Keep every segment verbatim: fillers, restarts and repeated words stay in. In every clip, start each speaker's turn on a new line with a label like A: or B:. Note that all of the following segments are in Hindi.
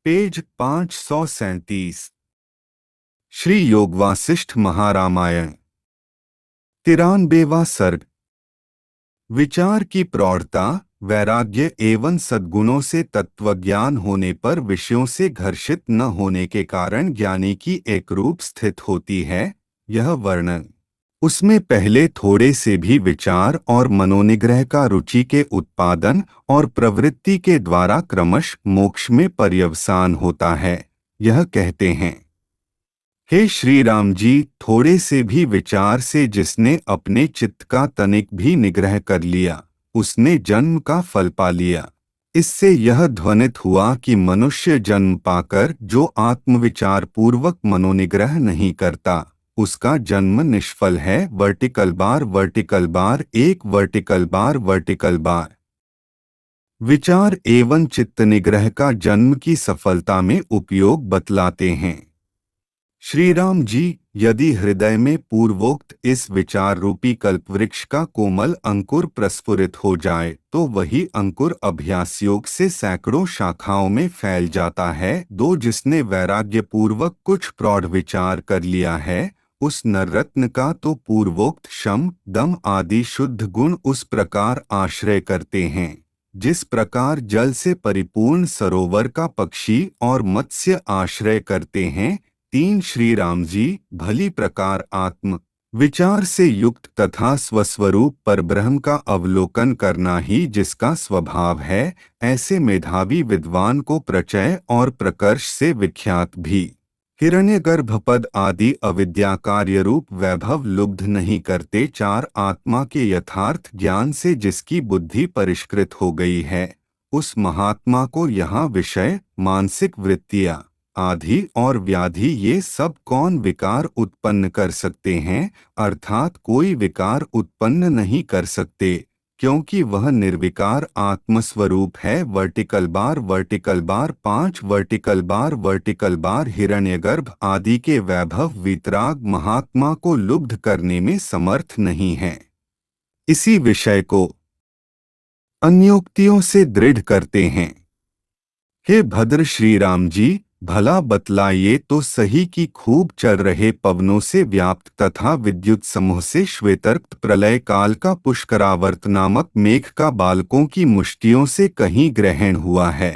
A: पेज पाँच सौ सैंतीस। श्री योग वासिष्ठ महारामायण तिरानबेवा सर्ग। विचार की प्रौढ़ता, वैराग्य एवं सद्गुणों से तत्वज्ञान होने पर विषयों से घर्षित न होने के कारण ज्ञानी की एक रूप स्थित होती है, यह वर्णन। उसमें पहले थोड़े से भी विचार और मनोनिग्रह का रुचि के उत्पादन और प्रवृत्ति के द्वारा क्रमश मोक्ष में पर्यवसान होता है, यह कहते हैं। हे श्री राम जी, थोड़े से भी विचार से जिसने अपने चित्त का तनिक भी निग्रह कर लिया, उसने जन्म का फल पा लिया। इससे यह ध्वनित हुआ कि मनुष्य जन्म पाकर जो आत्मविचार पूर्वक मनोनिग्रह नहीं करता, उसका जन्म निष्फल है। वर्टिकल बार वर्टिकल बार एक वर्टिकल बार वर्टिकल बार। विचार एवं चित्त निग्रह का जन्म की सफलता में उपयोग बतलाते हैं। श्री राम जी, यदि हृदय में पूर्वोक्त इस विचार रूपी कल्पवृक्ष का कोमल अंकुर प्रस्फुरित हो जाए तो वही अंकुर अभ्यास योग से सैकड़ों शाखाओं में फैल जाता है। दो जिसने वैराग्य पूर्वक कुछ प्रौढ़ विचार कर लिया है, उस नररत्न का तो पूर्वोक्त शम दम आदि शुद्ध गुण उस प्रकार आश्रय करते हैं जिस प्रकार जल से परिपूर्ण सरोवर का पक्षी और मत्स्य आश्रय करते हैं। तीन श्री राम जी, भली प्रकार आत्म विचार से युक्त तथा स्वस्वरूप परब्रह्म का अवलोकन करना ही जिसका स्वभाव है, ऐसे मेधावी विद्वान को प्रचय और प्रकर्ष से विख्यात भी हिरण्यगर्भ पद आदि अविद्या कार्य रूप वैभव लुब्ध नहीं करते। चार आत्मा के यथार्थ ज्ञान से जिसकी बुद्धि परिष्कृत हो गई है, उस महात्मा को यहाँ विषय, मानसिक वृत्तियाँ, आधि और व्याधि ये सब कौन विकार उत्पन्न कर सकते हैं, अर्थात कोई विकार उत्पन्न नहीं कर सकते, क्योंकि वह निर्विकार आत्मस्वरूप है। वर्टिकल बार वर्टिकल बार पांच वर्टिकल बार वर्टिकल बार हिरण्यगर्भ आदि के वैभव वीतराग महात्मा को लुब्ध करने में समर्थ नहीं है। इसी विषय को अन्योक्तियों से दृढ़ करते हैं। हे भद्र श्री राम जी, भला बतलाइए तो सही कि खूब चल रहे पवनों से व्याप्त तथा विद्युत समूह से श्वेतरक्त प्रलय काल का पुष्करावर्त नामक मेघ का बालकों की मुष्टियों से कहीं ग्रहण हुआ है।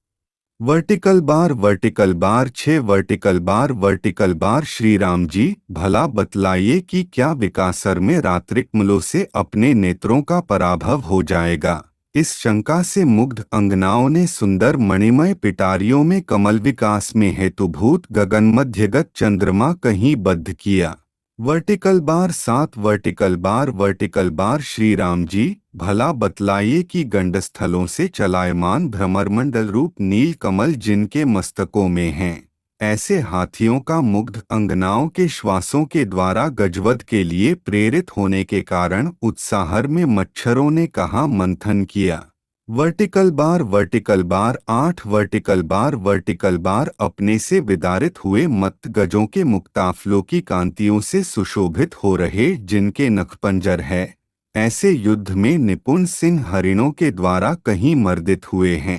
A: वर्टिकल बार वर्टिकल बार छह vertical bar vertical bar Shri Ram ji, भला बतलाइए कि क्या विकासर में रात्रिक मलों से अपने नेत्रों का पराभव हो जाएगा। इस शंका से मुग्ध अंगनाओं ने सुंदर मणिमय पिटारियों में कमल विकास में हेतुभूत गगन मध्यगत चंद्रमा कहीं बद्ध किया। वर्टिकल बार सात vertical bar vertical bar Shri Ram ji, भला बतलाइए कि गंडस्थलों से चलायमान भ्रमरमंडल रूप नील कमल जिनके मस्तकों में हैं, ऐसे हाथियों का मुग्ध अंगनाओं के श्वासों के द्वारा गजवध के लिए प्रेरित होने के कारण उत्साहर में मच्छरों ने कहाँ मंथन किया। वर्टिकल बार वर्टिकल बार आठ वर्टिकल बार वर्टिकल बार अपने से विदारित हुए मत्त गजों के मुक्ताफलों की कांतियों से सुशोभित हो रहे जिनके नखपंजर है, ऐसे युद्ध में निपुण सिंह हरिणों के द्वारा कहीं मर्दित हुए हैं।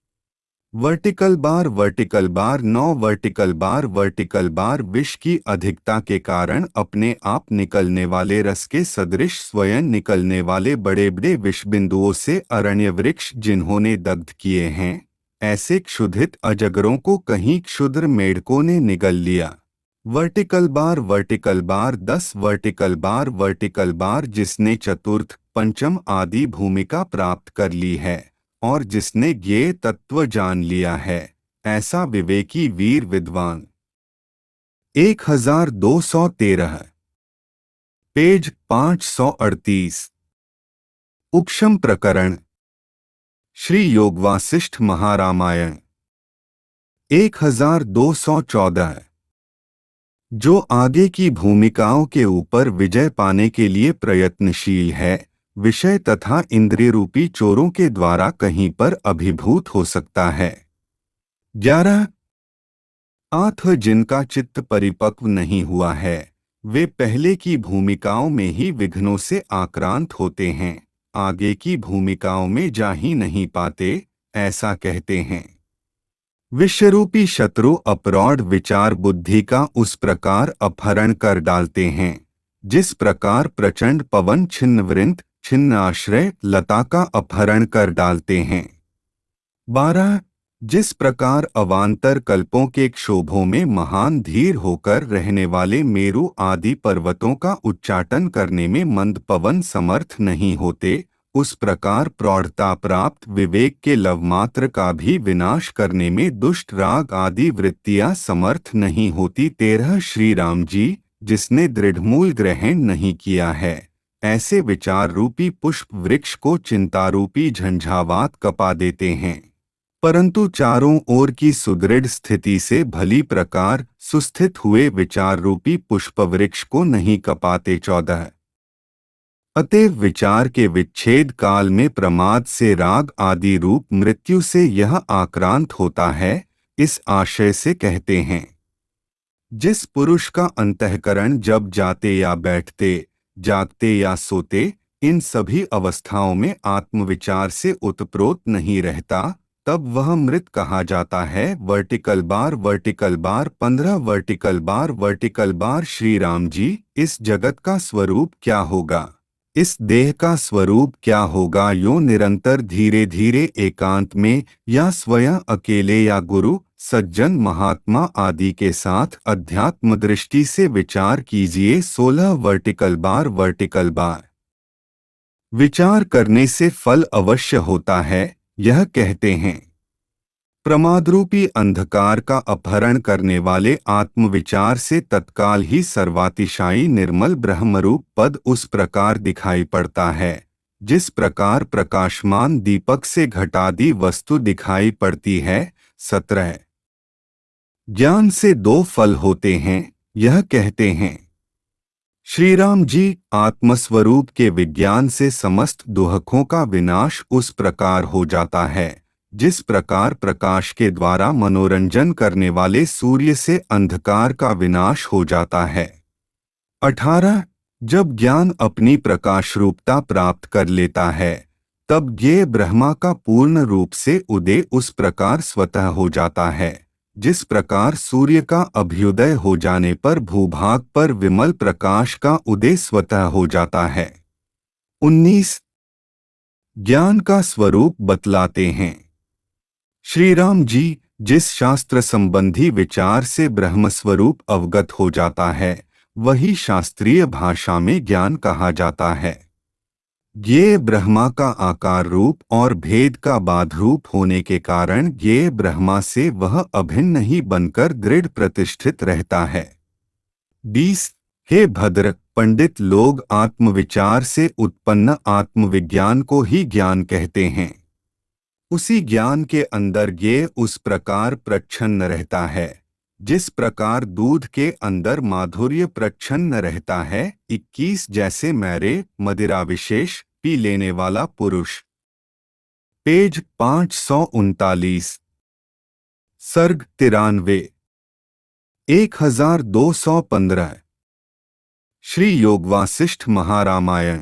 A: वर्टिकल बार वर्टिकल बार नौ वर्टिकल बार वर्टिकल बार विष की अधिकता के कारण अपने आप निकलने वाले रस के सदृश स्वयं निकलने वाले बड़े बड़े विषबिंदुओं से अरण्य वृक्ष जिन्होंने दग्ध किए हैं, ऐसे क्षुधित अजगरों को कहीं क्षुद्र मेढकों ने निगल लिया। वर्टिकल बार वर्टिकल बार दस वर्टिकल बार वर्टिकल बार जिसने चतुर्थ पंचम आदि भूमिका प्राप्त कर ली है और जिसने ज्ञेय तत्व जान लिया है, ऐसा विवेकी वीर विद्वान। एक हजार दो सौ तेरह। पेज पाँच सौ अड़तीस। उपशम प्रकरण। श्री योग वासिष्ठ महारामायण एक हजार दो सौ चौदह। जो आगे की भूमिकाओं के ऊपर विजय पाने के लिए प्रयत्नशील है, विषय तथा इंद्रिय रूपी चोरों के द्वारा कहीं पर अभिभूत हो सकता है। ग्यारह। आठ जिनका चित्त परिपक्व नहीं हुआ है, वे पहले की भूमिकाओं में ही विघ्नों से आक्रांत होते हैं, आगे की भूमिकाओं में जा ही नहीं पाते, ऐसा कहते हैं। विश्वरूपी शत्रु अपरौढ़ विचार बुद्धि का उस प्रकार अपहरण कर डालते हैं जिस प्रकार प्रचंड पवन छिन्न वृंत छिन्न आश्रय लता का अपहरण कर डालते हैं। बारह जिस प्रकार अवान्तर कल्पों के क्षोभों में महान धीर होकर रहने वाले मेरु आदि पर्वतों का उच्चाटन करने में मंद पवन समर्थ नहीं होते, उस प्रकार प्रौढ़ता प्राप्त विवेक के लवमात्र का भी विनाश करने में दुष्ट राग आदि वृत्तियां समर्थ नहीं होती। तेरह श्री राम जी, जिसने दृढ़मूल ग्रहण नहीं किया है, ऐसे विचार रूपी पुष्प वृक्ष को चिंतारूपी झंझावात कपा देते हैं, परंतु चारों ओर की सुदृढ़ स्थिति से भली प्रकार सुस्थित हुए विचार रूपी पुष्प वृक्ष को नहीं कपाते। चौदह अतएव विचार के विच्छेद काल में प्रमाद से राग आदि रूप मृत्यु से यह आक्रांत होता है। इस आशय से कहते हैं, जिस पुरुष का अंतःकरण जब जाते या बैठते, जागते या सोते, इन सभी अवस्थाओं में आत्मविचार से उत्प्रोत नहीं रहता, तब वह मृत कहा जाता है। वर्टिकल बार वर्टिकल बार पंद्रह vertical bar vertical bar Shri Ram ji, इस जगत का स्वरूप क्या होगा, इस देह का स्वरूप क्या होगा, यो निरंतर धीरे धीरे एकांत में या स्वयं अकेले या गुरु सज्जन महात्मा आदि के साथ अध्यात्म दृष्टि से विचार कीजिए। सोलह वर्टिकल बार वर्टिकल बार विचार करने से फल अवश्य होता है। यह कहते हैं, प्रमादरूपी अंधकार का अपहरण करने वाले आत्मविचार से तत्काल ही सर्वातिशायी निर्मल ब्रह्मरूप पद उस प्रकार दिखाई पड़ता है जिस प्रकार प्रकाशमान दीपक से घटादी वस्तु दिखाई पड़ती है। सत्रह ज्ञान से दो फल होते हैं। यह कहते हैं, श्री राम जी, आत्मस्वरूप के विज्ञान से समस्त दुहकों का विनाश उस प्रकार हो जाता है जिस प्रकार प्रकाश के द्वारा मनोरंजन करने वाले सूर्य से अंधकार का विनाश हो जाता है। अठारह जब ज्ञान अपनी प्रकाश रूपता प्राप्त कर लेता है, तब ये ब्रह्मा का पूर्ण रूप से उदय उस प्रकार स्वतः हो जाता है जिस प्रकार सूर्य का अभ्युदय हो जाने पर भूभाग पर विमल प्रकाश का उदय स्वतः हो जाता है। उन्नीस ज्ञान का स्वरूप बतलाते हैं, श्री राम जी, जिस शास्त्र संबंधी विचार से ब्रह्मस्वरूप अवगत हो जाता है, वही शास्त्रीय भाषा में ज्ञान कहा जाता है। ये ब्रह्मा का आकार रूप और भेद का बाध रूप होने के कारण ये ब्रह्मा से वह अभिन्न ही बनकर दृढ़ प्रतिष्ठित रहता है। बीस हे भद्र, पंडित लोग आत्मविचार से उत्पन्न आत्मविज्ञान को ही ज्ञान कहते हैं। उसी ज्ञान के अंदर ये उस प्रकार प्रच्छन्न रहता है जिस प्रकार दूध के अंदर माधुर्य प्रच्छन्न रहता है। इक्कीस जैसे मैरे मदिरा विशेष पी लेने वाला पुरुष। पेज पाँच सौ उनतालीस। सर्ग तिरानवे एक हजार दो सौ पंद्रह। श्री योगवासिष्ठ महारामायण।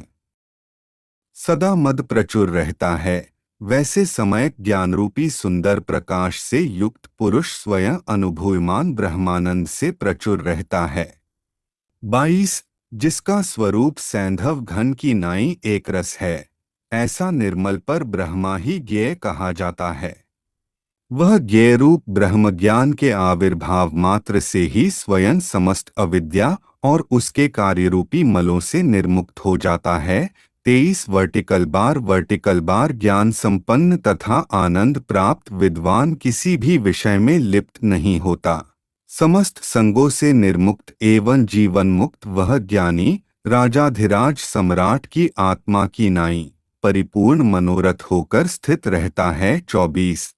A: सदा मद प्रचुर रहता है, वैसे समय ज्ञानरूपी सुंदर प्रकाश से युक्त पुरुष स्वयं अनुभूयमान ब्रह्मानंद से प्रचुर रहता है। बाईस जिसका स्वरूप सैंधव घन की नाई एक रस है, ऐसा निर्मल पर ब्रह्मा ही ज्ञेय कहा जाता है। वह ज्ञेय रूप ब्रह्म ज्ञान के आविर्भाव मात्र से ही स्वयं समस्त अविद्या और उसके कार्यरूपी मलों से निर्मुक्त हो जाता है। तेईस वर्टिकल बार वर्टिकल बार ज्ञान संपन्न तथा आनंद प्राप्त विद्वान किसी भी विषय में लिप्त नहीं होता। समस्त संगों से निर्मुक्त एवं जीवन मुक्त वह ज्ञानी राजाधिराज सम्राट की आत्मा की नाई परिपूर्ण मनोरथ होकर स्थित रहता है। चौबीस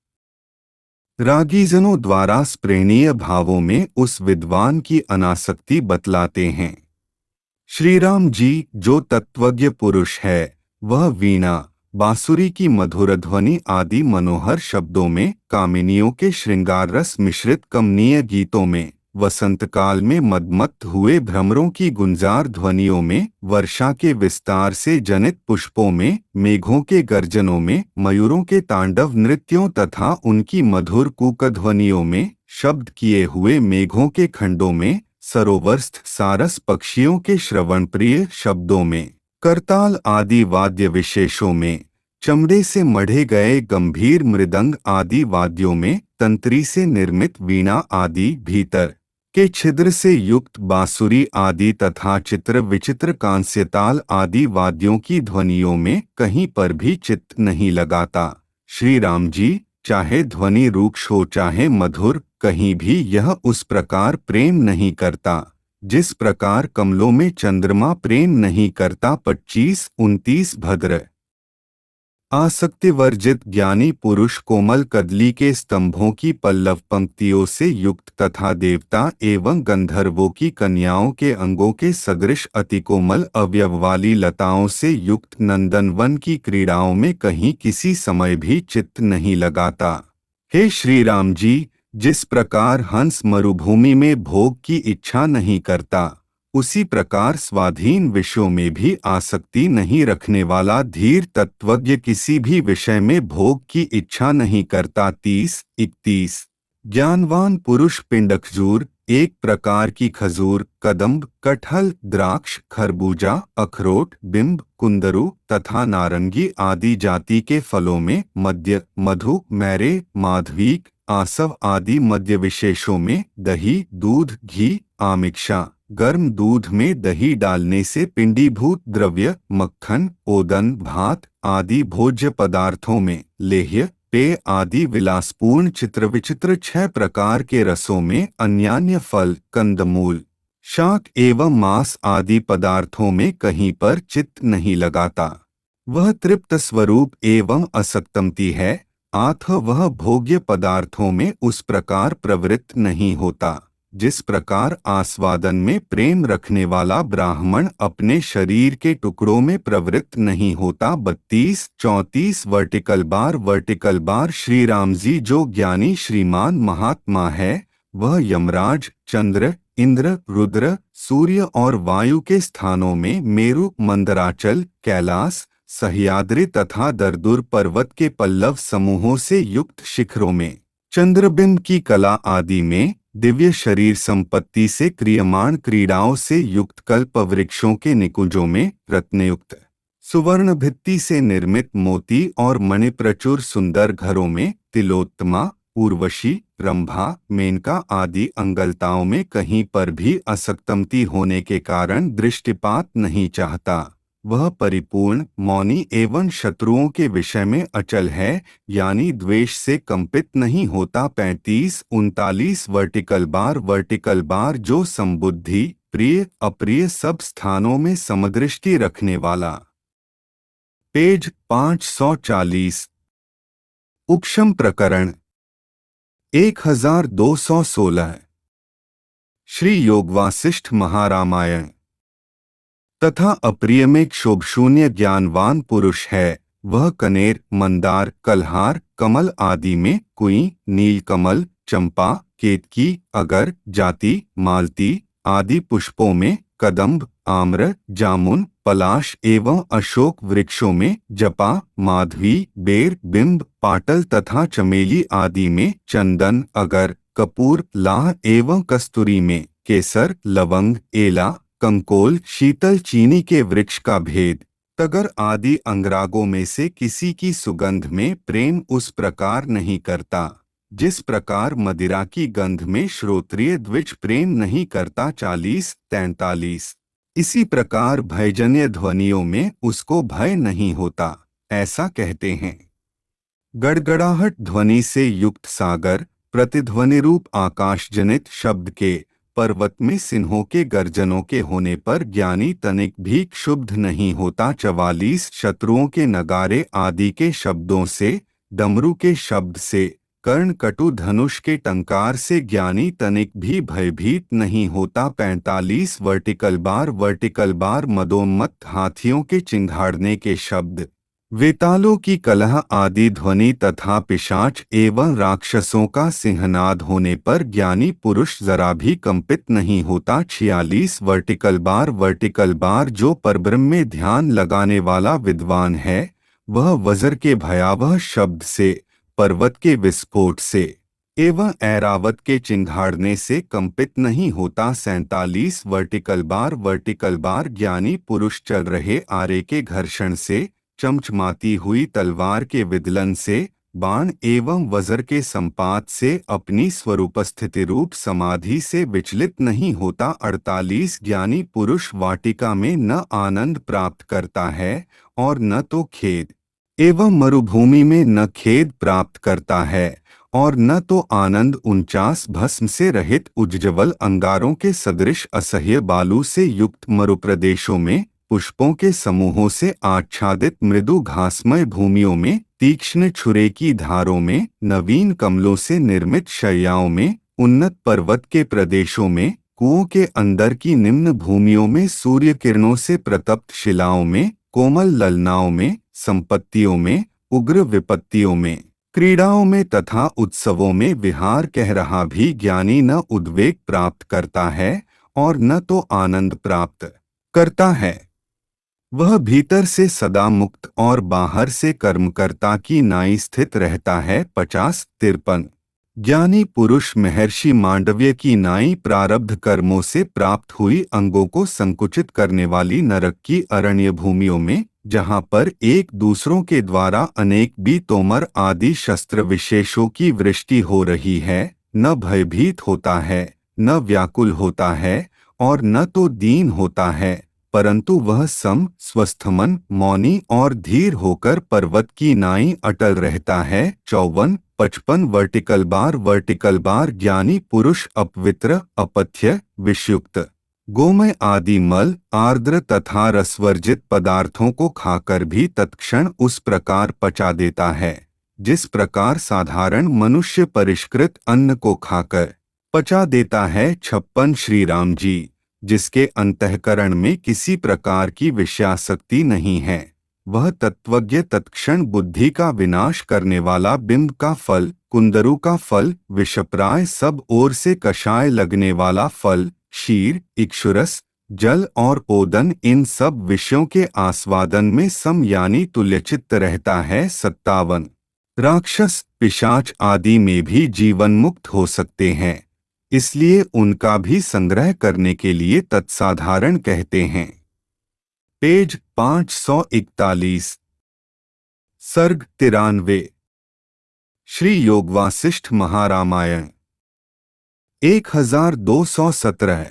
A: रागीजनों द्वारा स्प्रेणीय भावों में उस विद्वान की अनासक्ति बतलाते हैं। श्री राम जी, जो तत्वज्ञ पुरुष है, वह वीणा बांसुरी की मधुर ध्वनि आदि मनोहर शब्दों में, कामिनियों के श्रृंगार रस मिश्रित कमनीय गीतों में, वसंत काल में मदमत्त हुए भ्रमरों की गुंजार ध्वनियों में, वर्षा के विस्तार से जनित पुष्पों में, मेघों के गर्जनों में, मयूरों के तांडव नृत्यों तथा उनकी मधुर कूकध्वनियों में, शब्द किए हुए मेघों के खंडों में, सरोवरस्थ सारस पक्षियों के श्रवण प्रिय शब्दों में, करताल आदि वाद्य विशेषों में, चमड़े से मढ़े गए गंभीर मृदंग आदि वाद्यों में, तंत्री से निर्मित वीणा आदि, भीतर के छिद्र से युक्त बांसुरी आदि तथा चित्र विचित्र कांस्यताल आदि वाद्यों की ध्वनियों में कहीं पर भी चित्त नहीं लगाता। श्री राम जी, चाहे ध्वनि रूक्ष हो चाहे मधुर, कहीं भी यह उस प्रकार प्रेम नहीं करता जिस प्रकार कमलों में चंद्रमा प्रेम नहीं करता। पच्चीस उनतीस भद्र आसक्ति वर्जित ज्ञानी पुरुष कोमल कदली के स्तंभों की पल्लव पंक्तियों से युक्त तथा देवता एवं गंधर्वों की कन्याओं के अंगों के सदृश अति कोमल अवयव वाली लताओं से युक्त नंदनवन की क्रीड़ाओं में कहीं किसी समय भी चित्त नहीं लगाता। हे श्री राम जी, जिस प्रकार हंस मरुभूमि में भोग की इच्छा नहीं करता, उसी प्रकार स्वाधीन विषयों में भी आसक्ति नहीं रखने वाला धीर तत्वज्ञ किसी भी विषय में भोग की इच्छा नहीं करता। तीस इकतीस ज्ञानवान पुरुष पिंडखजूर, एक प्रकार की खजूर, कदम्ब, कटहल, द्राक्ष, खरबूजा, अखरोट, बिंब, कुंदरू तथा नारंगी आदि जाति के फलों में, मद्य, मधु, मैरे, माधवीक, आसव आदि मद्य विशेषों में, दही, दूध, घी, आमिक्षा, गर्म दूध में दही डालने से पिंडीभूत द्रव्य, मक्खन, ओदन, भात आदि भोज्य पदार्थों में, लेह्य, पेय आदि विलासपूर्ण चित्र विचित्र छह प्रकार के रसों में, अन्यान्य फल, कंदमूल, शाक एवं मांस आदि पदार्थों में कहीं पर चित्त नहीं लगाता। वह तृप्त स्वरूप एवं असक्तमति है, अतः वह भोग्य पदार्थों में उस प्रकार प्रवृत्त नहीं होता जिस प्रकार आस्वादन में प्रेम रखने वाला ब्राह्मण अपने शरीर के टुकड़ों में प्रवृत्त नहीं होता। बत्तीस चौंतीस vertical bar vertical bar Shri Ram ji, जो ज्ञानी श्रीमान महात्मा है, वह यमराज, चंद्र, इंद्र, रुद्र, सूर्य और वायु के स्थानों में मेरु, मंदराचल, कैलाश, सह्याद्रि तथा दरदुर पर्वत के पल्लव समूहों से युक्त शिखरों में, चंद्रबिंब की कला आदि में, दिव्य शरीर संपत्ति से क्रियमाण क्रीड़ाओं से युक्त कल्प वृक्षों के निकुंजों में, रत्नयुक्त सुवर्ण भित्ति से निर्मित मोती और मणि प्रचुर सुंदर घरों में, तिलोत्तमा, उर्वशी, रंभा, मेनका आदि अंगलताओं में कहीं पर भी असक्तमति होने के कारण दृष्टिपात नहीं चाहता। वह परिपूर्ण, मौनी एवं शत्रुओं के विषय में अचल है, यानी द्वेष से कंपित नहीं होता। पैंतीस उनतालीस वर्टिकल बार वर्टिकल बार जो संबुद्धि, प्रिय अप्रिय सब स्थानों में समदृष्टि रखने वाला। पेज पाँच सौ चालीस उपशम प्रकरण एक हजार दो सौ सोलह श्री योगवासिष्ठ महारामायण तथा अप्रिय में क्षोभशून्य ज्ञानवान पुरुष है, वह कनेर, मंदार, कलहार, कमल आदि में, कुई, नीलकमल, चंपा, केतकी, अगर, जाति, मालती आदि पुष्पों में, कदम्ब, आम्र, जामुन, पलाश एवं अशोक वृक्षों में, जपा, माधवी, बेर, बिंब, पाटल तथा चमेली आदि में, चंदन, अगर, कपूर, लाह एवं कस्तूरी में, केसर, लवंग, एला, कंकोल, शीतल चीनी के वृक्ष का भेद, तगर आदि अंगरागों में से किसी की सुगंध में प्रेम उस प्रकार नहीं करता जिस प्रकार मदिरा की गंध में श्रोत्रिय द्विज प्रेम नहीं करता। चालीस तैंतालीस इसी प्रकार भयजन्य ध्वनियों में उसको भय नहीं होता, ऐसा कहते हैं। गड़गड़ाहट ध्वनि से युक्त सागर, प्रतिध्वनि रूप आकाशजनित शब्द के, पर्वत में सिंहों के गर्जनों के होने पर ज्ञानी तनिक भी क्षुब्ध नहीं होता। चवालीस शत्रुओं के नगारे आदि के शब्दों से, डमरू के शब्द से, कर्ण कटु धनुष के टंकार से ज्ञानी तनिक भी भयभीत नहीं होता। पैंतालीस वर्टिकल बार वर्टिकल बार मदोन्मत्त हाथियों के चिंघाड़ने के शब्द, वेतालों की कलह आदि ध्वनि तथा पिशाच एवं राक्षसों का सिंहनाद होने पर ज्ञानी पुरुष जरा भी कंपित नहीं होता। छियालीस वर्टिकल बार वर्टिकल बार जो परब्रह्म में ध्यान लगाने वाला विद्वान है वह वज्र के भयावह शब्द से, पर्वत के विस्फोट से एवं ऐरावत के चिंघाड़ने से कंपित नहीं होता। सैंतालीस वर्टिकल बार वर्टिकल बार ज्ञानी पुरुष चल रहे आरे के घर्षण से, चमचमाती हुई तलवार के विदलन से, बाण एवं वज्र के संपात से अपनी स्वरूपस्थिति रूप समाधि से विचलित नहीं होता। अड़तालीस ज्ञानी पुरुष वाटिका में न आनंद प्राप्त करता है और न तो खेद, एवं मरुभूमि में न खेद प्राप्त करता है और न तो आनंद। उनचास भस्म से रहित उज्ज्वल अंगारों के सदृश असह्य बालू से युक्त मरुप्रदेशों में, पुष्पों के समूहों से आच्छादित मृदु घासमय भूमियों में, तीक्ष्ण छुरे की धारों में, नवीन कमलों से निर्मित शैयाओं में, उन्नत पर्वत के प्रदेशों में, कुओं के अंदर की निम्न भूमियों में, सूर्य किरणों से प्रतप्त शिलाओं में, कोमल ललनाओं में, संपत्तियों में, उग्र विपत्तियों में, क्रीड़ाओं में तथा उत्सवों में विहार कह रहा भी ज्ञानी न उद्वेग प्राप्त करता है और न तो आनंद प्राप्त करता है। वह भीतर से सदा मुक्त और बाहर से कर्मकर्ता की नाई स्थित रहता है। पचास तिरपन ज्ञानी पुरुष महर्षि मांडव्य की नाई प्रारब्ध कर्मों से प्राप्त हुई अंगों को संकुचित करने वाली नरक की अरण्य भूमियों में, जहाँ पर एक दूसरों के द्वारा अनेक बी तोमर आदि शस्त्र विशेषों की वृष्टि हो रही है, न भयभीत होता है, न व्याकुल होता है और न तो दीन होता है, परंतु वह सम, स्वस्थमन, मौनी और धीर होकर पर्वत की नाई अटल रहता है। चौवन पचपन वर्टिकल बार वर्टिकल बार ज्ञानी पुरुष अपवित्र, अपथ्य, विषयुक्त, गोमय आदि मल, आर्द्र तथा रसवर्जित पदार्थों को खाकर भी तत्क्षण उस प्रकार पचा देता है जिस प्रकार साधारण मनुष्य परिष्कृत अन्न को खाकर पचा देता है। छप्पन श्री राम जी, जिसके अंतःकरण में किसी प्रकार की विषयासक्ति नहीं है, वह तत्वज्ञ तत्क्षण बुद्धि का विनाश करने वाला बिंब का फल, कुंदरू का फल, विषप्राय सब ओर से कषाय लगने वाला फल, क्षीर, इक्षुरस, जल और ओदन, इन सब विषयों के आस्वादन में सम यानी तुल्यचित्त रहता है। सत्तावन राक्षस, पिशाच आदि में भी जीवन मुक्त हो सकते हैं, इसलिए उनका भी संग्रह करने के लिए तत्साधारण कहते हैं। पेज पाँच सौ इकतालीस। सर्ग तिरानवे। श्री योग वासिष्ठ महारामायण एक हजार दो सौ सत्रह।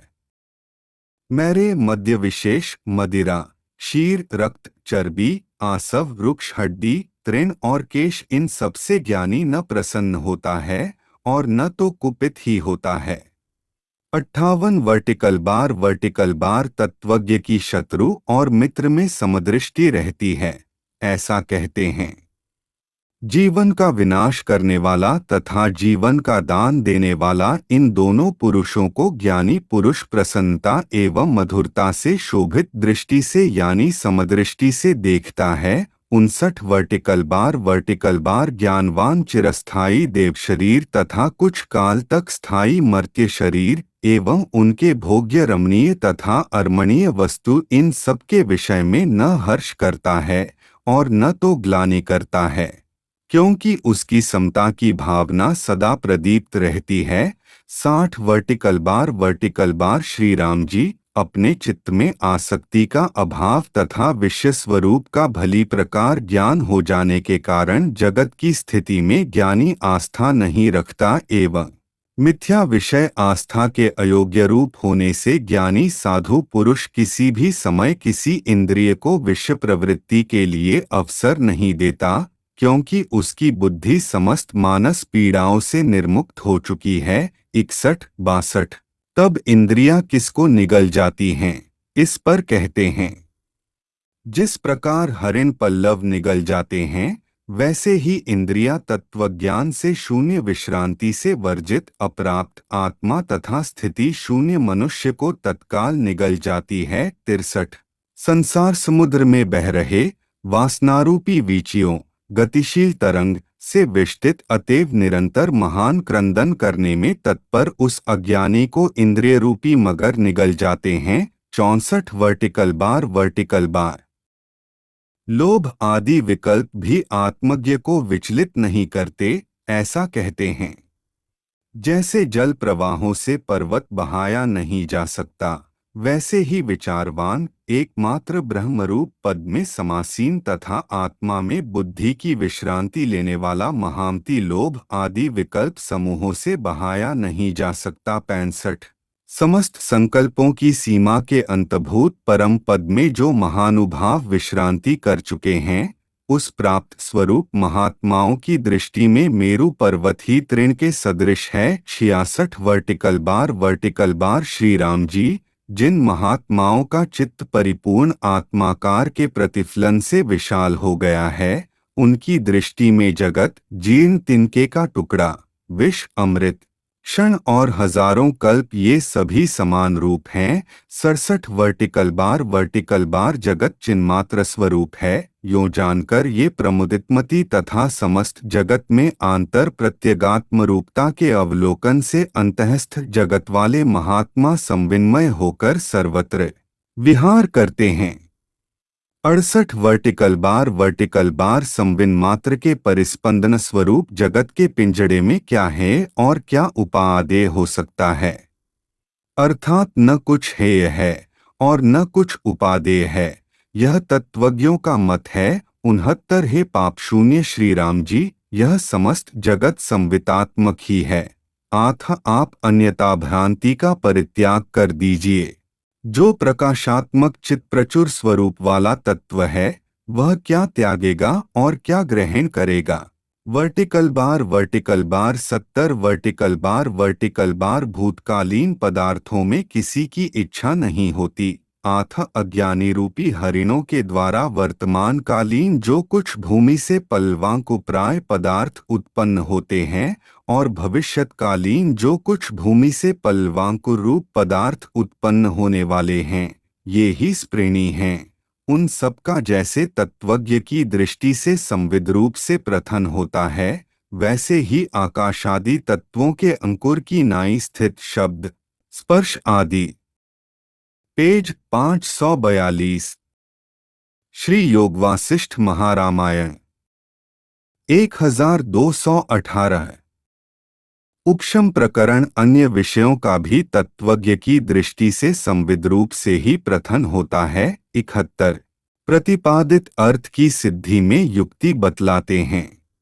A: मेरे मध्य विशेष मदिरा, क्षीर, रक्त, चर्बी, आसव, वृक्ष, हड्डी, तृण और केश, इन सबसे ज्ञानी न प्रसन्न होता है और न तो कुपित ही होता है। अट्ठावन वर्टिकल बार वर्टिकल बार तत्वज्ञ की शत्रु और मित्र में समदृष्टि रहती है, ऐसा कहते हैं। जीवन का विनाश करने वाला तथा जीवन का दान देने वाला, इन दोनों पुरुषों को ज्ञानी पुरुष प्रसन्नता एवं मधुरता से शोभित दृष्टि से यानी समदृष्टि से देखता है। उनसठ वर्टिकल बार वर्टिकल बार ज्ञानवान चिरस्थायी देव शरीर तथा कुछ काल तक स्थायी मर्त्य शरीर एवं उनके भोग्य रमणीय तथा अर्मणीय वस्तु, इन सब के विषय में न हर्ष करता है और न तो ग्लानि करता है, क्योंकि उसकी समता की भावना सदा प्रदीप्त रहती है। साठ vertical bar vertical bar Shri Ram ji, अपने चित्त में आसक्ति का अभाव तथा विषय स्वरूप का भली प्रकार ज्ञान हो जाने के कारण जगत की स्थिति में ज्ञानी आस्था नहीं रखता एवं मिथ्या विषय आस्था के अयोग्य रूप होने से ज्ञानी साधु पुरुष किसी भी समय किसी इंद्रिय को विषय प्रवृत्ति के लिए अवसर नहीं देता, क्योंकि उसकी बुद्धि समस्त मानस पीड़ाओं से निर्मुक्त हो चुकी है। इकसठ बासठ तब इंद्रियां किसको निगल जाती हैं, इस पर कहते हैं। जिस प्रकार हरिण पल्लव निगल जाते हैं, वैसे ही इंद्रियां तत्वज्ञान से शून्य विश्रांति से वर्जित अप्राप्त आत्मा तथा स्थिति शून्य मनुष्य को तत्काल निगल जाती है। तिरसठ संसार समुद्र में बह रहे वासनारूपी वीचियों, गतिशील तरंग से विष्टित अतएव निरंतर महान क्रंदन करने में तत्पर उस अज्ञानी को इंद्रिय रूपी मगर निगल जाते हैं। चौंसठ वर्टिकल बार वर्टिकल बार लोभ आदि विकल्प भी आत्मज्ञ को विचलित नहीं करते, ऐसा कहते हैं। जैसे जल प्रवाहों से पर्वत बहाया नहीं जा सकता, वैसे ही विचारवान एकमात्र ब्रह्मरूप पद में समासीन तथा आत्मा में बुद्धि की विश्रांति लेने वाला महामती लोभ आदि विकल्प समूहों से बहाया नहीं जा सकता। पैंसठ समस्त संकल्पों की सीमा के अंतभूत परम पद में जो महानुभाव विश्रांति कर चुके हैं, उस प्राप्त स्वरूप महात्माओं की दृष्टि में मेरु पर्वत ही तृण के सदृश है। छियासठ vertical bar vertical bar Shri Ram ji, जिन महात्माओं का चित्त परिपूर्ण आत्माकार के प्रतिफलन से विशाल हो गया है, उनकी दृष्टि में जगत जीर्ण तिनके का टुकड़ा, विष अमृत, क्षण और हजारों कल्प ये सभी समान रूप हैं। सड़सठ वर्टिकल बार वर्टिकल बार जगत चिन्मात्र स्वरूप है, यों जानकर ये प्रमुदितमति तथा समस्त जगत में आंतर प्रत्यगात्म रूपता के अवलोकन से अंतःस्थ जगत वाले महात्मा संविन्मय होकर सर्वत्र विहार करते हैं। अड़सठ वर्टिकल बार वर्टिकल बार संविन मात्र के परिस्पंदन स्वरूप जगत के पिंजड़े में क्या है और क्या उपादेय हो सकता है, अर्थात न कुछ हेय है और न कुछ उपादेय है, यह तत्वज्ञों का मत है। उनहत्तर हे पाप शून्य श्री राम जी, यह समस्त जगत संवितात्मक ही है, आथ आप अन्यता भ्रांति का परित्याग कर दीजिए। जो प्रकाशात्मक चित प्रचुर स्वरूप वाला तत्व है, वह क्या त्यागेगा और क्या ग्रहण करेगा। वर्टिकल बार वर्टिकल बार सत्तर वर्टिकल बार वर्टिकल बार भूतकालीन पदार्थों में किसी की इच्छा नहीं होती, आथ अज्ञानी रूपी हरिणों के द्वारा वर्तमान कालीन जो कुछ भूमि से पल्वांकुप्राय पदार्थ उत्पन्न होते हैं और भविष्यत्कालीन जो कुछ भूमि से पल्वांकुर रूप पदार्थ उत्पन्न होने वाले हैं, ये ही स्प्रेणी हैं। उन सबका जैसे तत्वज्ञ की दृष्टि से संविद रूप से प्रथन होता है, वैसे ही आकाशादि तत्वों के अंकुर की नाई स्थित शब्द स्पर्श आदि। पेज पाँच सौ बयालीस श्री योगवासिष्ठ महारामायण एक हजार दो सौ अठारह उपशम प्रकरण अन्य विषयों का भी तत्वज्ञ की दृष्टि से संविद रूप से ही प्रथन होता है। इकहत्तर प्रतिपादित अर्थ की सिद्धि में युक्ति बतलाते हैं।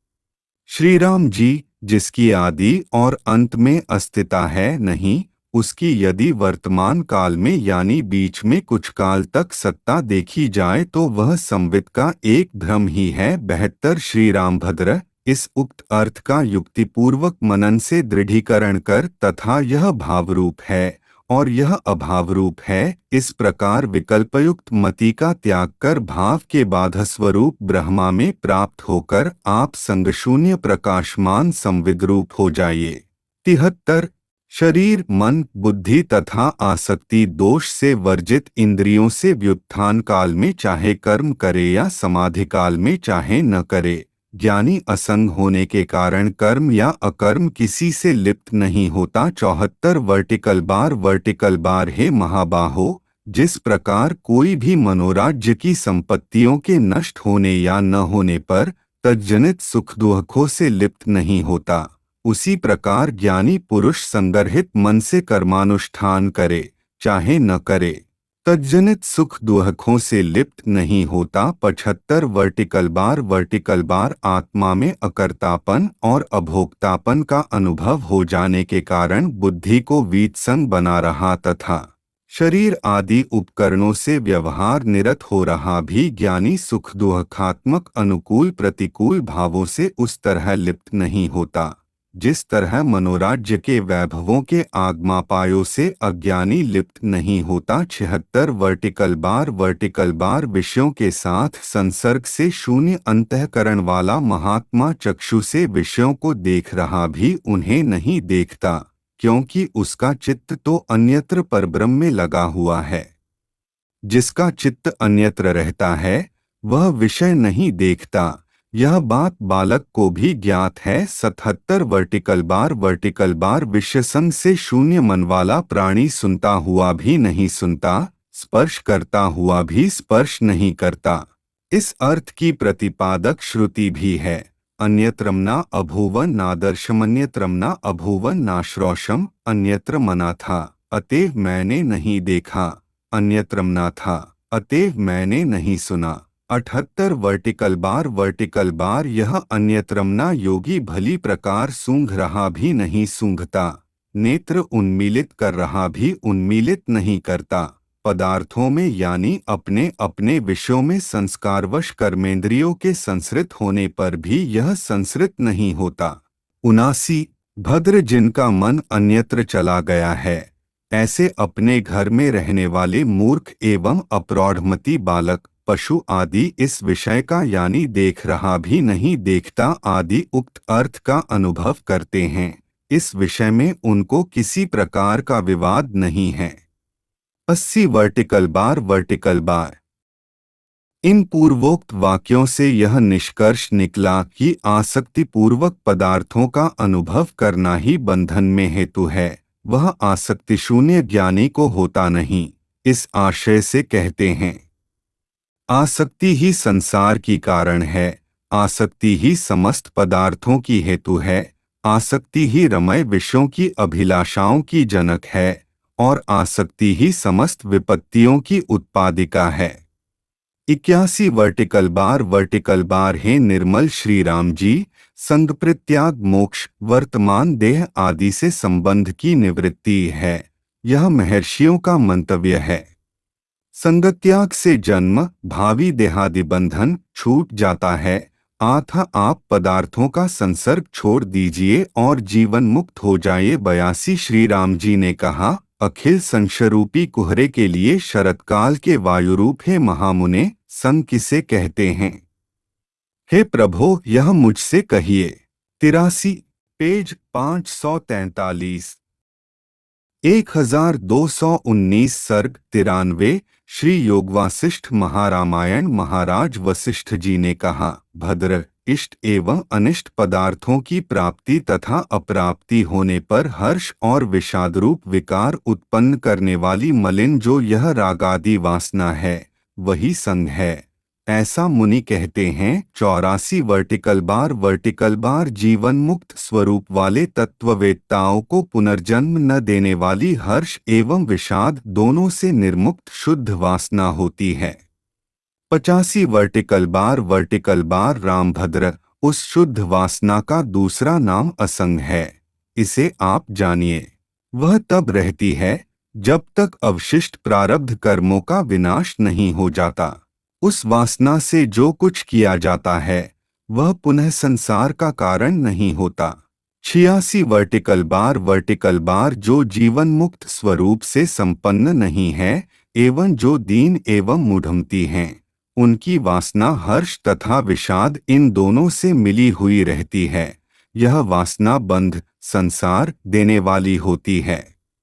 A: श्री राम जी, जिसकी आदि और अंत में अस्तित्व है नहीं, उसकी यदि वर्तमान काल में यानी बीच में कुछ काल तक सत्ता देखी जाए तो वह संवित का एक भ्रम ही है। बहत्तर श्री रामभद्र, इस उक्त अर्थ का युक्तिपूर्वक मनन से दृढ़ीकरण कर तथा यह भावरूप है और यह अभाव रूप है, इस प्रकार विकल्पयुक्त मति का त्याग कर भाव के बाधस्वरूप ब्रह्मा में प्राप्त होकर आप संगशून्य प्रकाशमान संविद रूप हो जाइए। तिहत्तर शरीर मन बुद्धि तथा आसक्ति दोष से वर्जित इंद्रियों से व्युत्थान काल में चाहे कर्म करे या समाधि काल में चाहे न करे, ज्ञानी असंग होने के कारण कर्म या अकर्म किसी से लिप्त नहीं होता। चौहत्तर वर्टिकल बार वर्टिकल बार हे महाबाहो, जिस प्रकार कोई भी मनोराज्य की संपत्तियों के नष्ट होने या न होने पर तज्जनित सुख दुखों से लिप्त नहीं होता, उसी प्रकार ज्ञानी पुरुष संगरहित मन से कर्मानुष्ठान करे चाहे न करे, तज्जनित सुख दुखों से लिप्त नहीं होता। पचहत्तर वर्टिकल बार वर्टिकल बार आत्मा में अकर्तापन और अभोक्तापन का अनुभव हो जाने के कारण बुद्धि को वीतसंग बना रहा तथा शरीर आदि उपकरणों से व्यवहार निरत हो रहा भी ज्ञानी सुख दुखात्मक अनुकूल प्रतिकूल भावों से उस तरह लिप्त नहीं होता, जिस तरह मनोराज्य के वैभवों के आगमापायों से अज्ञानी लिप्त नहीं होता। छिहत्तर वर्टिकल बार वर्टिकल बार विषयों के साथ संसर्ग से शून्य अंतःकरण वाला महात्मा चक्षु से विषयों को देख रहा भी उन्हें नहीं देखता, क्योंकि उसका चित्त तो अन्यत्र परब्रह्म में लगा हुआ है। जिसका चित्त अन्यत्र रहता है वह विषय नहीं देखता। यह बात बालक को भी ज्ञात है। सतहत्तर वर्टिकल बार वर्टिकल बार विषय संग से शून्य मन वाला प्राणी सुनता हुआ भी नहीं सुनता, स्पर्श करता हुआ भी स्पर्श नहीं करता। इस अर्थ की प्रतिपादक श्रुति भी है। अन्यत्र न अभूवन नादर्शम अन्यत्र न अभूवन नाश्रोषम अन्यत्र मना था अतएव मैंने नहीं देखा, अन्यत्र न था अतएव मैंने नहीं सुना। अठहत्तर वर्टिकल बार वर्टिकल बार यह अन्यत्रमना योगी भली प्रकार सूंघ रहा भी नहीं सूंघता, नेत्र उन्मीलित कर रहा भी उन्मीलित नहीं करता। पदार्थों में यानी अपने अपने विषयों में संस्कारवश कर्मेंद्रियों के संसृत होने पर भी यह संसृत नहीं होता। उनासी भद्र जिनका मन अन्यत्र चला गया है, ऐसे अपने घर में रहने वाले मूर्ख एवं अप्रौढ़मती बालक पशु आदि इस विषय का यानी देख रहा भी नहीं देखता आदि उक्त अर्थ का अनुभव करते हैं। इस विषय में उनको किसी प्रकार का विवाद नहीं है। अस्सी वर्टिकल बार वर्टिकल बार इन पूर्वोक्त वाक्यों से यह निष्कर्ष निकला कि आसक्तिपूर्वक पदार्थों का अनुभव करना ही बंधन में हेतु है, वह आसक्ति शून्य ज्ञानी को होता नहीं। इस आशय से कहते हैं, आसक्ति ही संसार की कारण है, आसक्ति ही समस्त पदार्थों की हेतु है, आसक्ति ही रमय विषयों की अभिलाषाओं की जनक है और आसक्ति ही समस्त विपत्तियों की उत्पादिका है। इक्यासी वर्टिकल बार वर्टिकल बार हे निर्मल श्री राम जी, संग परित्याग मोक्ष वर्तमान देह आदि से संबंध की निवृत्ति है, यह महर्षियों का मंतव्य है। संगत्याग से जन्म भावी देहादि बंधन छूट जाता है, अतः आप पदार्थों का संसर्ग छोड़ दीजिए और जीवन मुक्त हो जाइए। बयासी श्री राम जी ने कहा, अखिल संशरूपी कुहरे के लिए शरतकाल के वायुरूप हे महामुने, संग किसे कहते हैं? हे प्रभो यह मुझसे कहिए। तिरासी पेज पाँच सौ तैंतालीस एक हजार दो सौ उन्नीस सर्ग तिरानवे श्री योगवासिष्ठ महारामायण। महाराज वशिष्ठ जी ने कहा, भद्र इष्ट एवं अनिष्ट पदार्थों की प्राप्ति तथा अप्राप्ति होने पर हर्ष और विषादरूप विकार उत्पन्न करने वाली मलिन जो यह रागादि वासना है, वही संग है, ऐसा मुनि कहते हैं। चौरासी वर्टिकल बार वर्टिकल बार जीवन मुक्त स्वरूप वाले तत्ववेत्ताओं को पुनर्जन्म न देने वाली हर्ष एवं विषाद दोनों से निर्मुक्त शुद्ध वासना होती है। पचासी vertical bar vertical bar Ramabhadra उस शुद्ध वासना का दूसरा नाम असंग है, इसे आप जानिए। वह तब रहती है जब तक अवशिष्ट प्रारब्ध कर्मों का विनाश नहीं हो जाता। उस वासना से जो कुछ किया जाता है वह पुनः संसार का कारण नहीं होता। छियासी वर्टिकल बार वर्टिकल बार जो जीवन मुक्त स्वरूप से संपन्न नहीं है एवं जो दीन एवं मूढ़मती हैं, उनकी वासना हर्ष तथा विषाद इन दोनों से मिली हुई रहती है। यह वासना बंध संसार देने वाली होती है।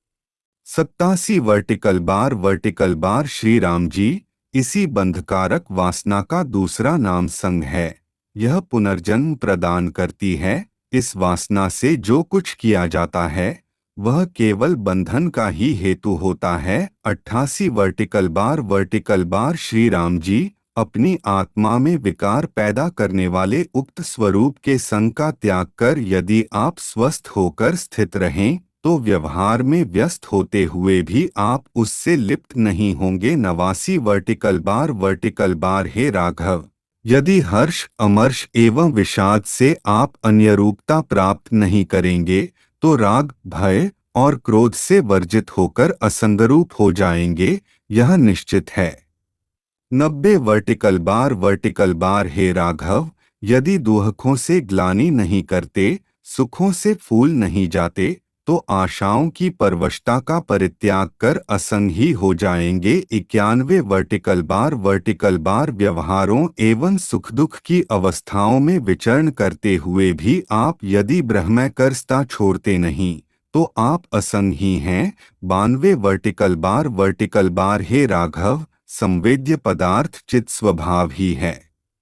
A: सत्तासी vertical bar vertical bar Shri Ram ji, इसी बंधकारक वासना का दूसरा नाम संग है, यह पुनर्जन्म प्रदान करती है। इस वासना से जो कुछ किया जाता है वह केवल बंधन का ही हेतु होता है। अट्ठासी vertical bar vertical bar Shri Ram ji, अपनी आत्मा में विकार पैदा करने वाले उक्त स्वरूप के संग का त्याग कर यदि आप स्वस्थ होकर स्थित रहें तो व्यवहार में व्यस्त होते हुए भी आप उससे लिप्त नहीं होंगे। नवासी वर्टिकल बार वर्टिकल बार हे राघव, यदि हर्ष अमर्ष एवं विषाद से आप अन्यरूपता प्राप्त नहीं करेंगे तो राग भय और क्रोध से वर्जित होकर असंगरूप हो जाएंगे, यह निश्चित है। नब्बे वर्टिकल बार वर्टिकल बार हे राघव, यदि दुखों से ग्लानि नहीं करते, सुखों से फूल नहीं जाते तो आशाओं की परवशता का परित्याग कर असंग ही हो जाएंगे। इक्यानवे वर्टिकल बार वर्टिकल बार व्यवहारों एवं सुख दुख की अवस्थाओं में विचरण करते हुए भी आप यदि ब्रह्मकर्षता छोड़ते नहीं तो आप असंग ही हैं। बानवे वर्टिकल बार वर्टिकल बार हे राघव, संवेद्य पदार्थ चित स्वभाव ही है।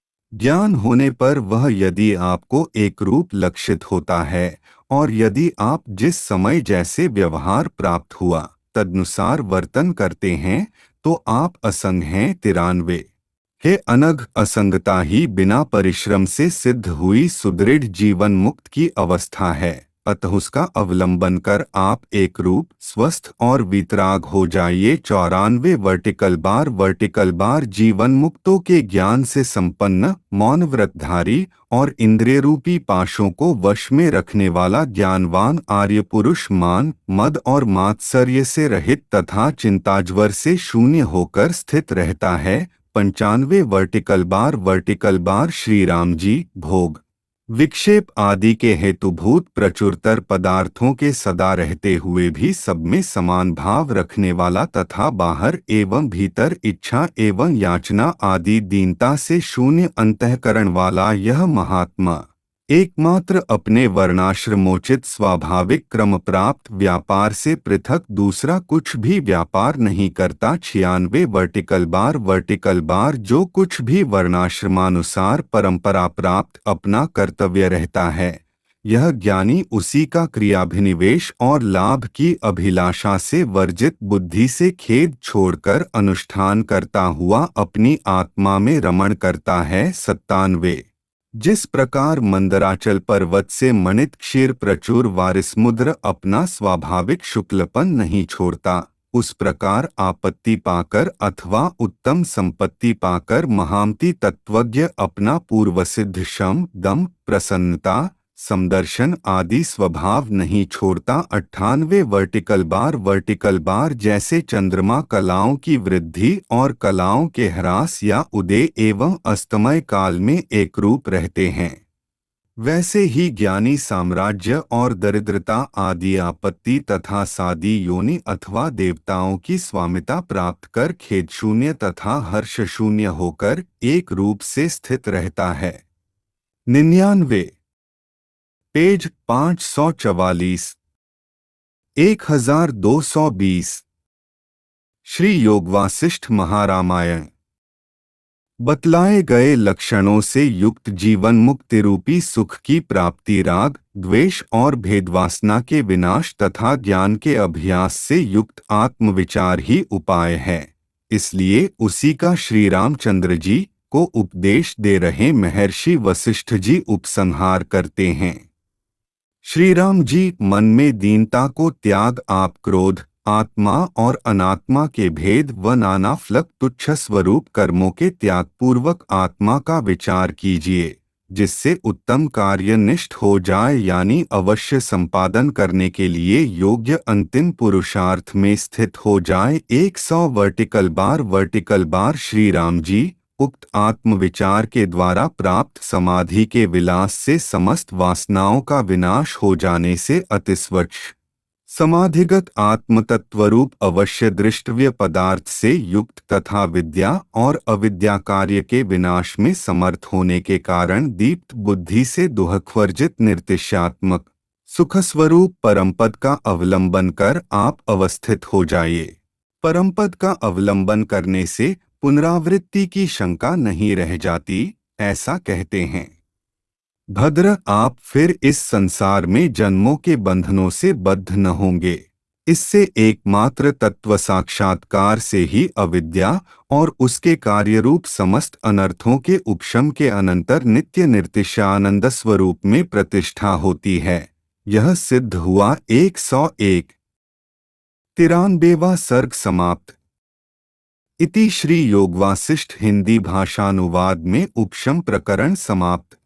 A: ज्ञान होने पर वह यदि आपको एक रूप लक्षित होता है और यदि आप जिस समय जैसे व्यवहार प्राप्त हुआ तदनुसार वर्तन करते हैं तो आप असंग हैं। तिरानवे। हे अनघ, असंगता ही बिना परिश्रम से सिद्ध हुई सुदृढ़ जीवन मुक्त की अवस्था है, अतः उसका अवलंबन कर आप एक रूप स्वस्थ और वितराग हो जाइए। चौरानवे। वर्टिकल बार वर्टिकल बार जीवन मुक्तों के ज्ञान से संपन्न मौन व्रतधारी और इंद्रिय रूपी पाशों को वश में रखने वाला ज्ञानवान आर्य पुरुष मान मद और मात्सर्य से रहित तथा चिंताज्वर से शून्य होकर स्थित रहता है। पंचानवे। Vertical bar vertical bar Shri Ram ji भोग विक्षेप आदि के हेतुभूत प्रचुरतर पदार्थों के सदा रहते हुए भी सब में समान भाव रखने वाला तथा बाहर एवं भीतर इच्छा एवं याचना आदि दीनता से शून्य अंतःकरण वाला यह महात्मा एकमात्र अपने वर्णाश्रमोचित स्वाभाविक क्रम प्राप्त व्यापार से पृथक दूसरा कुछ भी व्यापार नहीं करता। छियानवे। वर्टिकल बार वर्टिकल बार जो कुछ भी वर्णाश्रमानुसार परंपरा प्राप्त अपना कर्तव्य रहता है, यह ज्ञानी उसी का क्रियाभिनिवेश और लाभ की अभिलाषा से वर्जित बुद्धि से खेद छोड़कर अनुष्ठान करता हुआ अपनी आत्मा में रमण करता है। सत्तानवे। जिस प्रकार मंदराचल पर्वत से मणित क्षीर प्रचुर वारिसमुद्र अपना स्वाभाविक शुक्लपन नहीं छोड़ता, उस प्रकार आपत्ति पाकर अथवा उत्तम संपत्ति पाकर महामती तत्वज्ञ अपना पूर्वसिद्ध शम दम प्रसन्नता समदर्शन आदि स्वभाव नहीं छोड़ता। अट्ठानवे। वर्टिकल बार वर्टिकल बार जैसे चंद्रमा कलाओं की वृद्धि और कलाओं के ह्रास या उदय एवं अस्तमय काल में एक रूप रहते हैं, वैसे ही ज्ञानी साम्राज्य और दरिद्रता आदि आपत्ति तथा सादी योनि अथवा देवताओं की स्वामिता प्राप्त कर खेद शून्य तथा हर्ष शून्य होकर एक रूप से स्थित रहता है। निन्यानवे। पेज पाँच सौ चवालीस एक हजार दो सौ बीस। श्री योगवासिष्ठ महारामायण। बतलाए गए लक्षणों से युक्त जीवन मुक्ति रूपी सुख की प्राप्ति राग द्वेष और भेदवासना के विनाश तथा ज्ञान के अभ्यास से युक्त आत्मविचार ही उपाय है। इसलिए उसी का श्री रामचंद्र जी को उपदेश दे रहे महर्षि वशिष्ठ जी उपसंहार करते हैं। श्री राम जी मन में दीनता को त्याग आप क्रोध आत्मा और अनात्मा के भेद व नाना फलक तुच्छ स्वरूप कर्मों के त्याग पूर्वक आत्मा का विचार कीजिए, जिससे उत्तम कार्यनिष्ठ हो जाए, यानी अवश्य संपादन करने के लिए योग्य अंतिम पुरुषार्थ में स्थित हो जाए। एक सौ। Vertical bar vertical bar Shri Ram ji उक्त आत्मविचार के द्वारा प्राप्त समाधि के विलास से समस्त वासनाओं का विनाश हो जाने से अतिस्वच्छ समाधिगत आत्मतत्वरूप अवश्य दृष्टव्य पदार्थ से युक्त तथा विद्या और अविद्या कार्य के विनाश में समर्थ होने के कारण दीप्त बुद्धि से दुहखवर्जित निर्तिश्यात्मक सुखस्वरूप परमपद का अवलंबन कर आप अवस्थित हो जाइए। परमपद का अवलंबन करने से पुनरावृत्ति की शंका नहीं रह जाती, ऐसा कहते हैं। भद्र, आप फिर इस संसार में जन्मों के बंधनों से बद्ध न होंगे। इससे एकमात्र तत्व साक्षात्कार से ही अविद्या और उसके कार्यरूप समस्त अनर्थों के उपशम के अनंतर नित्य निर्तिशानंद स्वरूप में प्रतिष्ठा होती है। यह सिद्ध हुआ। एक सौ एक। तिरानबेवा सर्ग समाप्त। इति श्री योगवासिष्ठ हिंदी भाषानुवाद में उपशम प्रकरण समाप्त।